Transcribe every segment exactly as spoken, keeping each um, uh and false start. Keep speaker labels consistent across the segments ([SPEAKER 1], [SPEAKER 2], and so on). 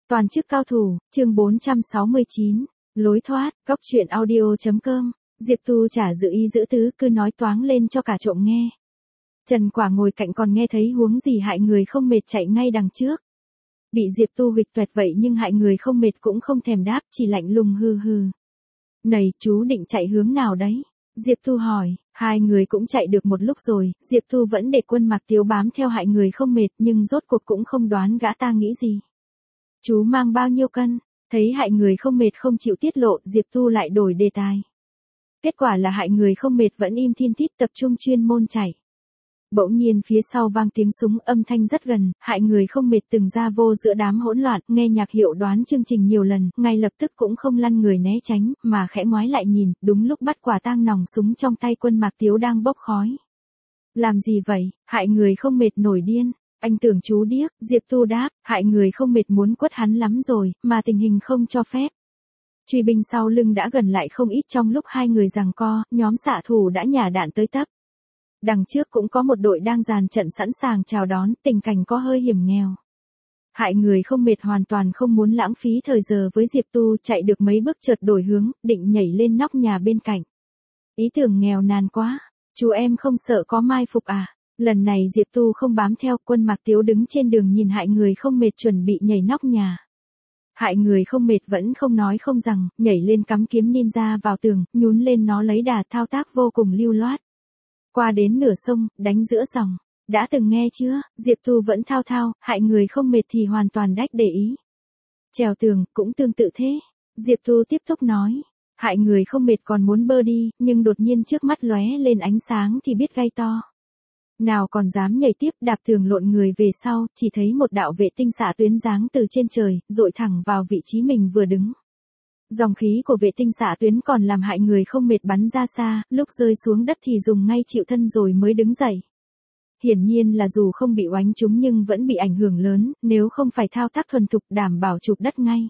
[SPEAKER 1] Toàn chức cao thủ, chương bốn trăm sáu mươi chín, lối thoát, góc truyện audio.com, Diệp Tu trả dự ý giữ tứ cứ nói toáng lên cho cả trộm nghe. Trần Quả ngồi cạnh còn nghe thấy huống gì hại người không mệt chạy ngay đằng trước. Bị Diệp Tu huỵch toẹt vậy nhưng hại người không mệt cũng không thèm đáp, chỉ lạnh lùng hừ hừ. Này, chú định chạy hướng nào đấy? Diệp Tu hỏi. Hai người cũng chạy được một lúc rồi, Diệp Tu vẫn để Quân Mạc Tiếu bám theo hại người không mệt nhưng rốt cuộc cũng không đoán gã ta nghĩ gì. Chú mang bao nhiêu cân? Thấy hại người không mệt không chịu tiết lộ, Diệp Tu lại đổi đề tài. Kết quả là hại người không mệt vẫn im thiên thít tập trung chuyên môn chạy. Bỗng nhiên phía sau vang tiếng súng, âm thanh rất gần, hại người không mệt từng ra vô giữa đám hỗn loạn, nghe nhạc hiệu đoán chương trình nhiều lần, ngay lập tức cũng không lăn người né tránh, mà khẽ ngoái lại nhìn, đúng lúc bắt quả tang nòng súng trong tay Quân Mạc Tiếu đang bốc khói. Làm gì vậy? Hại người không mệt nổi điên. Anh tưởng chú điếc, Diệp Tu đáp, hại người không mệt muốn quất hắn lắm rồi, mà tình hình không cho phép. Truy binh sau lưng đã gần lại không ít, trong lúc hai người giằng co, nhóm xạ thủ đã nhả đạn tới tấp. Đằng trước cũng có một đội đang dàn trận sẵn sàng chào đón, tình cảnh có hơi hiểm nghèo. Hại người không mệt hoàn toàn không muốn lãng phí thời giờ với Diệp Tu, chạy được mấy bước chợt đổi hướng, định nhảy lên nóc nhà bên cạnh. Ý tưởng nghèo nàn quá, chú em không sợ có mai phục à? Lần này Diệp Tu không bám theo, Quân Mạc Tiếu đứng trên đường nhìn hại người không mệt chuẩn bị nhảy nóc nhà. Hại người không mệt vẫn không nói không rằng, nhảy lên cắm kiếm ninja vào tường, nhún lên nó lấy đà, thao tác vô cùng lưu loát. Qua đến nửa sông, đánh giữa dòng. Đã từng nghe chưa? Diệp Tu vẫn thao thao, hại người không mệt thì hoàn toàn đách để ý. Trèo tường, cũng tương tự thế. Diệp Tu tiếp tục nói. Hại người không mệt còn muốn bơ đi, nhưng đột nhiên trước mắt lóe lên ánh sáng thì biết gai to. Nào còn dám nhảy tiếp, đạp tường lộn người về sau, chỉ thấy một đạo vệ tinh xạ tuyến giáng từ trên trời, dội thẳng vào vị trí mình vừa đứng. Dòng khí của vệ tinh xạ tuyến còn làm hại người không mệt bắn ra xa, lúc rơi xuống đất thì dùng ngay chịu thân rồi mới đứng dậy. Hiển nhiên là dù không bị oánh trúng nhưng vẫn bị ảnh hưởng lớn, nếu không phải thao tác thuần thục đảm bảo chụp đất ngay.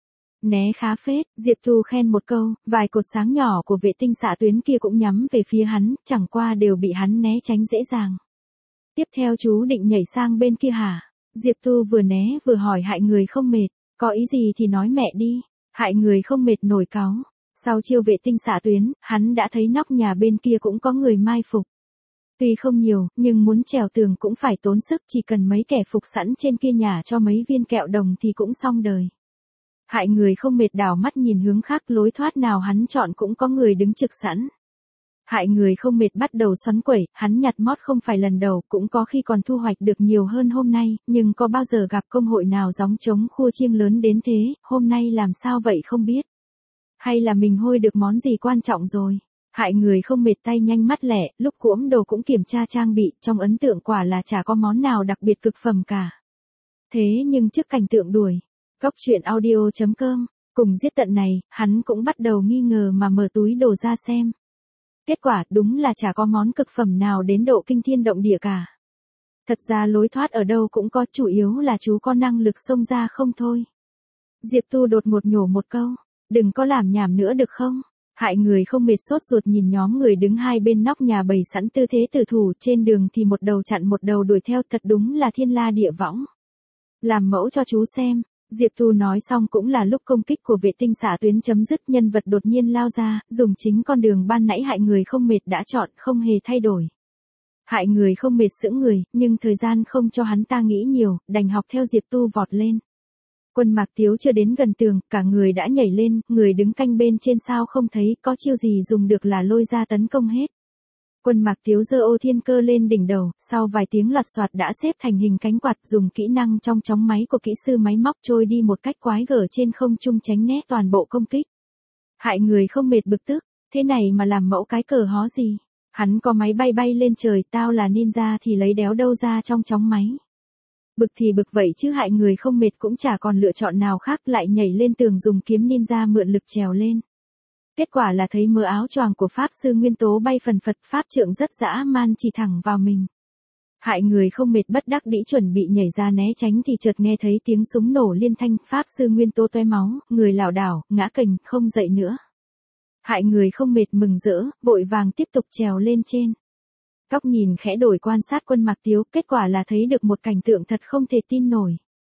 [SPEAKER 1] Né khá phết, Diệp Tu khen một câu, vài cột sáng nhỏ của vệ tinh xạ tuyến kia cũng nhắm về phía hắn, chẳng qua đều bị hắn né tránh dễ dàng. Tiếp theo chú định nhảy sang bên kia hả? Diệp Tu vừa né vừa hỏi hại người không mệt, có ý gì thì nói mẹ đi. Hại người không mệt nổi cáu. Sau chiêu vệ tinh xạ tuyến, hắn đã thấy nóc nhà bên kia cũng có người mai phục. Tuy không nhiều, nhưng muốn trèo tường cũng phải tốn sức, chỉ cần mấy kẻ phục sẵn trên kia nhả cho mấy viên kẹo đồng thì cũng xong đời. Hại người không mệt đảo mắt nhìn hướng khác, lối thoát nào hắn chọn cũng có người đứng trực sẵn. Hại người không mệt bắt đầu xoắn quẩy, hắn nhặt mót không phải lần đầu, cũng có khi còn thu hoạch được nhiều hơn hôm nay, nhưng có bao giờ gặp công hội nào gióng trống khua chiêng lớn đến thế, hôm nay làm sao vậy không biết. Hay là mình hôi được món gì quan trọng rồi. Hại người không mệt tay nhanh mắt lẹ, lúc cuỗm đồ cũng kiểm tra trang bị, trong ấn tượng quả là chả có món nào đặc biệt cực phẩm cả. Thế nhưng trước cảnh tượng đuổi, góc truyện audio.com, cùng giết tận này, hắn cũng bắt đầu nghi ngờ mà mở túi đồ ra xem. Kết quả đúng là chả có món cực phẩm nào đến độ kinh thiên động địa cả. Thật ra lối thoát ở đâu cũng có, chủ yếu là chú có năng lực xông ra không thôi. Diệp Tu đột ngột nhổ một câu, đừng có làm nhảm nữa được không? Hại người không mệt sốt ruột nhìn nhóm người đứng hai bên nóc nhà bày sẵn tư thế tử thủ, trên đường thì một đầu chặn một đầu đuổi theo, thật đúng là thiên la địa võng. Làm mẫu cho chú xem. Diệp Tu nói xong cũng là lúc công kích của vệ tinh xạ tuyến chấm dứt, nhân vật đột nhiên lao ra, dùng chính con đường ban nãy hại người không mệt đã chọn, không hề thay đổi. Hại người không mệt sững người, nhưng thời gian không cho hắn ta nghĩ nhiều, đành học theo Diệp Tu vọt lên. Quân Mạc Tiếu chưa đến gần tường, cả người đã nhảy lên, người đứng canh bên trên sao không thấy, có chiêu gì dùng được là lôi ra tấn công hết. Quân Mạc Tiếu giơ ô thiên cơ lên đỉnh đầu, sau vài tiếng loạt soạt đã xếp thành hình cánh quạt, dùng kỹ năng trong chóng máy của kỹ sư máy móc trôi đi một cách quái gở trên không trung tránh né toàn bộ công kích. Hại người không mệt bực tức, thế này mà làm mẫu cái cờ hó gì? Hắn có máy bay bay lên trời, tao là ninja thì lấy đéo đâu ra trong chóng máy. Bực thì bực vậy chứ hại người không mệt cũng chả còn lựa chọn nào khác, lại nhảy lên tường dùng kiếm ninja mượn lực trèo lên. Kết quả là thấy mớ áo choàng của Pháp Sư Nguyên Tố bay phần phật, Pháp trượng rất dã man chỉ thẳng vào mình. Hại người không mệt bất đắc dĩ chuẩn bị nhảy ra né tránh thì chợt nghe thấy tiếng súng nổ liên thanh, Pháp Sư Nguyên Tố tóe máu, người lảo đảo, ngã kềnh, không dậy nữa. Hại người không mệt mừng rỡ, vội vàng tiếp tục trèo lên trên. Góc nhìn khẽ đổi quan sát Quân Mạc Tiếu, kết quả là thấy được một cảnh tượng thật không thể tin nổi.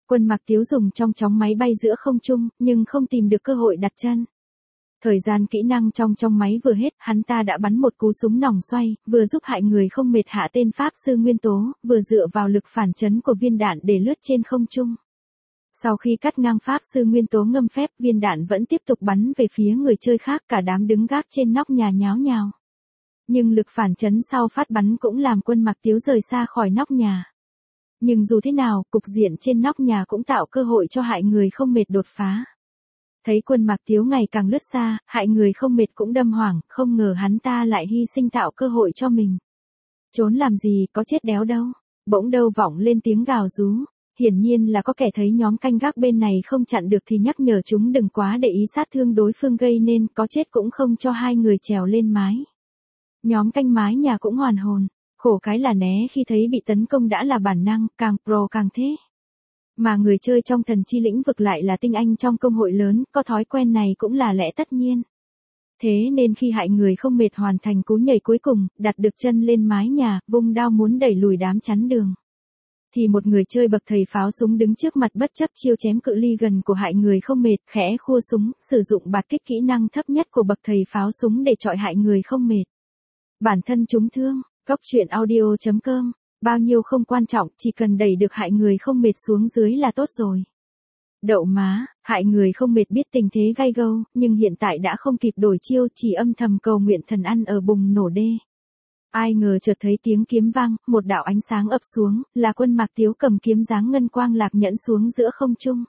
[SPEAKER 1] Quân Mạc Tiếu dùng trong chóng máy bay giữa không trung, nhưng không tìm được cơ hội đặt chân. Thời gian kỹ năng trong trong máy vừa hết, hắn ta đã bắn một cú súng nòng xoay, vừa giúp hại người không mệt hạ tên Pháp Sư Nguyên Tố, vừa dựa vào lực phản chấn của viên đạn để lướt trên không trung. Sau khi cắt ngang Pháp Sư Nguyên Tố ngâm phép, viên đạn vẫn tiếp tục bắn về phía người chơi khác, cả đám đứng gác trên nóc nhà nháo nhào. Nhưng lực phản chấn sau phát bắn cũng làm Quân Mạc Tiếu rời xa khỏi nóc nhà. Nhưng dù thế nào, cục diện trên nóc nhà cũng tạo cơ hội cho hại người không mệt đột phá. Thấy Quân Mạc Tiếu ngày càng lướt xa, hại người không mệt cũng đâm hoảng, không ngờ hắn ta lại hy sinh tạo cơ hội cho mình. Trốn làm gì, có chết đéo đâu. Bỗng đâu vọng lên tiếng gào rú. Hiển nhiên là có kẻ thấy nhóm canh gác bên này không chặn được thì nhắc nhở chúng đừng quá để ý sát thương đối phương gây nên, có chết cũng không cho hai người trèo lên mái. Nhóm canh mái nhà cũng hoàn hồn. Khổ cái là né khi thấy bị tấn công đã là bản năng, càng pro càng thế. Mà người chơi trong thần chi lĩnh vực lại là tinh anh trong công hội lớn, có thói quen này cũng là lẽ tất nhiên. Thế nên khi hại người không mệt hoàn thành cú nhảy cuối cùng, đặt được chân lên mái nhà, vung đao muốn đẩy lùi đám chắn đường. Thì một người chơi bậc thầy pháo súng đứng trước mặt bất chấp chiêu chém cự ly gần của hại người không mệt, khẽ khua súng, sử dụng bạt kích kỹ năng thấp nhất của bậc thầy pháo súng để chọi hại người không mệt. Bản thân trúng thương, góc truyện audio chấm com. Bao nhiêu không quan trọng, chỉ cần đẩy được hại người không mệt xuống dưới là tốt rồi. Đậu má, hại người không mệt biết tình thế gay gâu, nhưng hiện tại đã không kịp đổi chiêu, chỉ âm thầm cầu nguyện thần ăn ở bùng nổ đê. Ai ngờ chợt thấy tiếng kiếm vang, một đạo ánh sáng ập xuống, là Quân Mạc Tiếu cầm kiếm dáng ngân quang lạc nhẫn xuống giữa không trung.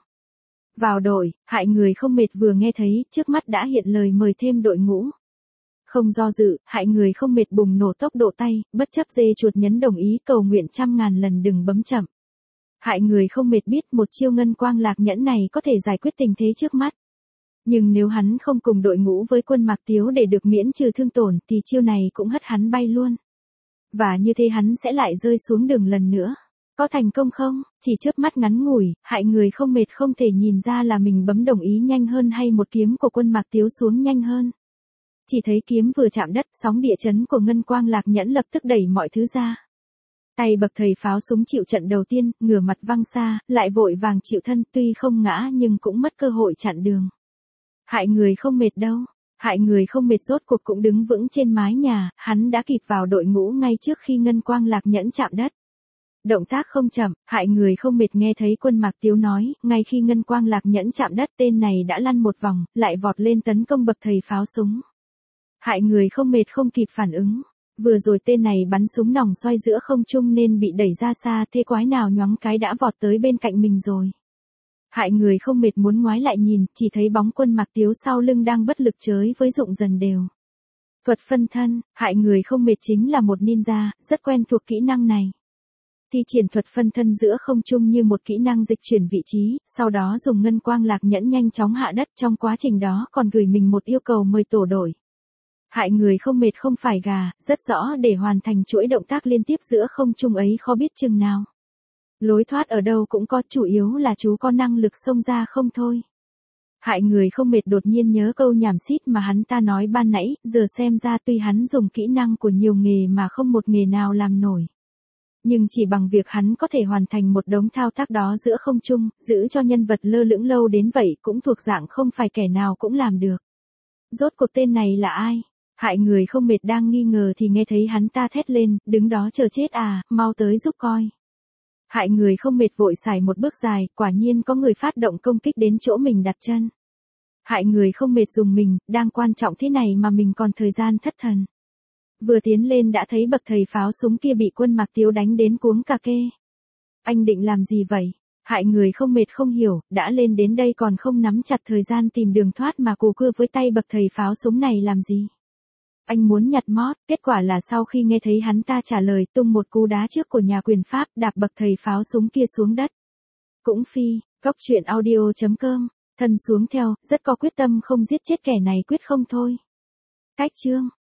[SPEAKER 1] Vào đội, hại người không mệt vừa nghe thấy, trước mắt đã hiện lời mời thêm đội ngũ. Không do dự, hại người không mệt bùng nổ tốc độ tay, bất chấp dê chuột nhấn đồng ý cầu nguyện trăm ngàn lần đừng bấm chậm. Hại người không mệt biết một chiêu ngân quang lạc nhẫn này có thể giải quyết tình thế trước mắt. Nhưng nếu hắn không cùng đội ngũ với Quân Mạc Tiếu để được miễn trừ thương tổn thì chiêu này cũng hất hắn bay luôn. Và như thế hắn sẽ lại rơi xuống đường lần nữa. Có thành công không? Chỉ chớp mắt ngắn ngủi, hại người không mệt không thể nhìn ra là mình bấm đồng ý nhanh hơn hay một kiếm của Quân Mạc Tiếu xuống nhanh hơn. Chỉ thấy kiếm vừa chạm đất, sóng địa chấn của ngân quang lạc nhẫn lập tức đẩy mọi thứ ra. Tay bậc thầy pháo súng chịu trận đầu tiên, ngửa mặt văng xa, lại vội vàng chịu thân, tuy không ngã nhưng cũng mất cơ hội chặn đường. Hại người không mệt đâu, hại người không mệt rốt cuộc cũng đứng vững trên mái nhà, hắn đã kịp vào đội ngũ ngay trước khi ngân quang lạc nhẫn chạm đất. Động tác không chậm, hại người không mệt nghe thấy Quân Mạc Tiếu nói, ngay khi ngân quang lạc nhẫn chạm đất tên này đã lăn một vòng, lại vọt lên tấn công bậc thầy pháo súng. Hại người không mệt không kịp phản ứng. Vừa rồi tên này bắn súng nòng xoay giữa không trung nên bị đẩy ra xa, thế quái nào nhoáng cái đã vọt tới bên cạnh mình rồi. Hại người không mệt muốn ngoái lại nhìn, chỉ thấy bóng Quân Mạc Tiếu sau lưng đang bất lực chới với dụng dần đều. Thuật phân thân, hại người không mệt chính là một ninja, rất quen thuộc kỹ năng này. Thi triển thuật phân thân giữa không trung như một kỹ năng dịch chuyển vị trí, sau đó dùng ngân quang lạc nhẫn nhanh chóng hạ đất, trong quá trình đó còn gửi mình một yêu cầu mời tổ đội. Hại người không mệt không phải gà, rất rõ để hoàn thành chuỗi động tác liên tiếp giữa không trung ấy khó biết chừng nào. Lối thoát ở đâu cũng có, chủ yếu là chú có năng lực xông ra không thôi. Hại người không mệt đột nhiên nhớ câu nhảm xít mà hắn ta nói ban nãy, giờ xem ra tuy hắn dùng kỹ năng của nhiều nghề mà không một nghề nào làm nổi. Nhưng chỉ bằng việc hắn có thể hoàn thành một đống thao tác đó giữa không trung, giữ cho nhân vật lơ lửng lâu đến vậy cũng thuộc dạng không phải kẻ nào cũng làm được. Rốt cuộc tên này là ai? Hại người không mệt đang nghi ngờ thì nghe thấy hắn ta thét lên, đứng đó chờ chết à, mau tới giúp coi. Hại người không mệt vội xài một bước dài, quả nhiên có người phát động công kích đến chỗ mình đặt chân. Hại người không mệt dùng mình, đang quan trọng thế này mà mình còn thời gian thất thần. Vừa tiến lên đã thấy bậc thầy pháo súng kia bị Quân Mạc Tiếu đánh đến cuống cà kê. Anh định làm gì vậy? Hại người không mệt không hiểu, đã lên đến đây còn không nắm chặt thời gian tìm đường thoát mà cù cưa với tay bậc thầy pháo súng này làm gì? Anh muốn nhặt mót, kết quả là sau khi nghe thấy hắn ta trả lời tung một cú đá trước của nhà quyền Pháp đạp bậc thầy pháo súng kia xuống đất. Cũng phi, góc truyện audio chấm com, thân xuống theo, rất có quyết tâm không giết chết kẻ này quyết không thôi. Cách chương.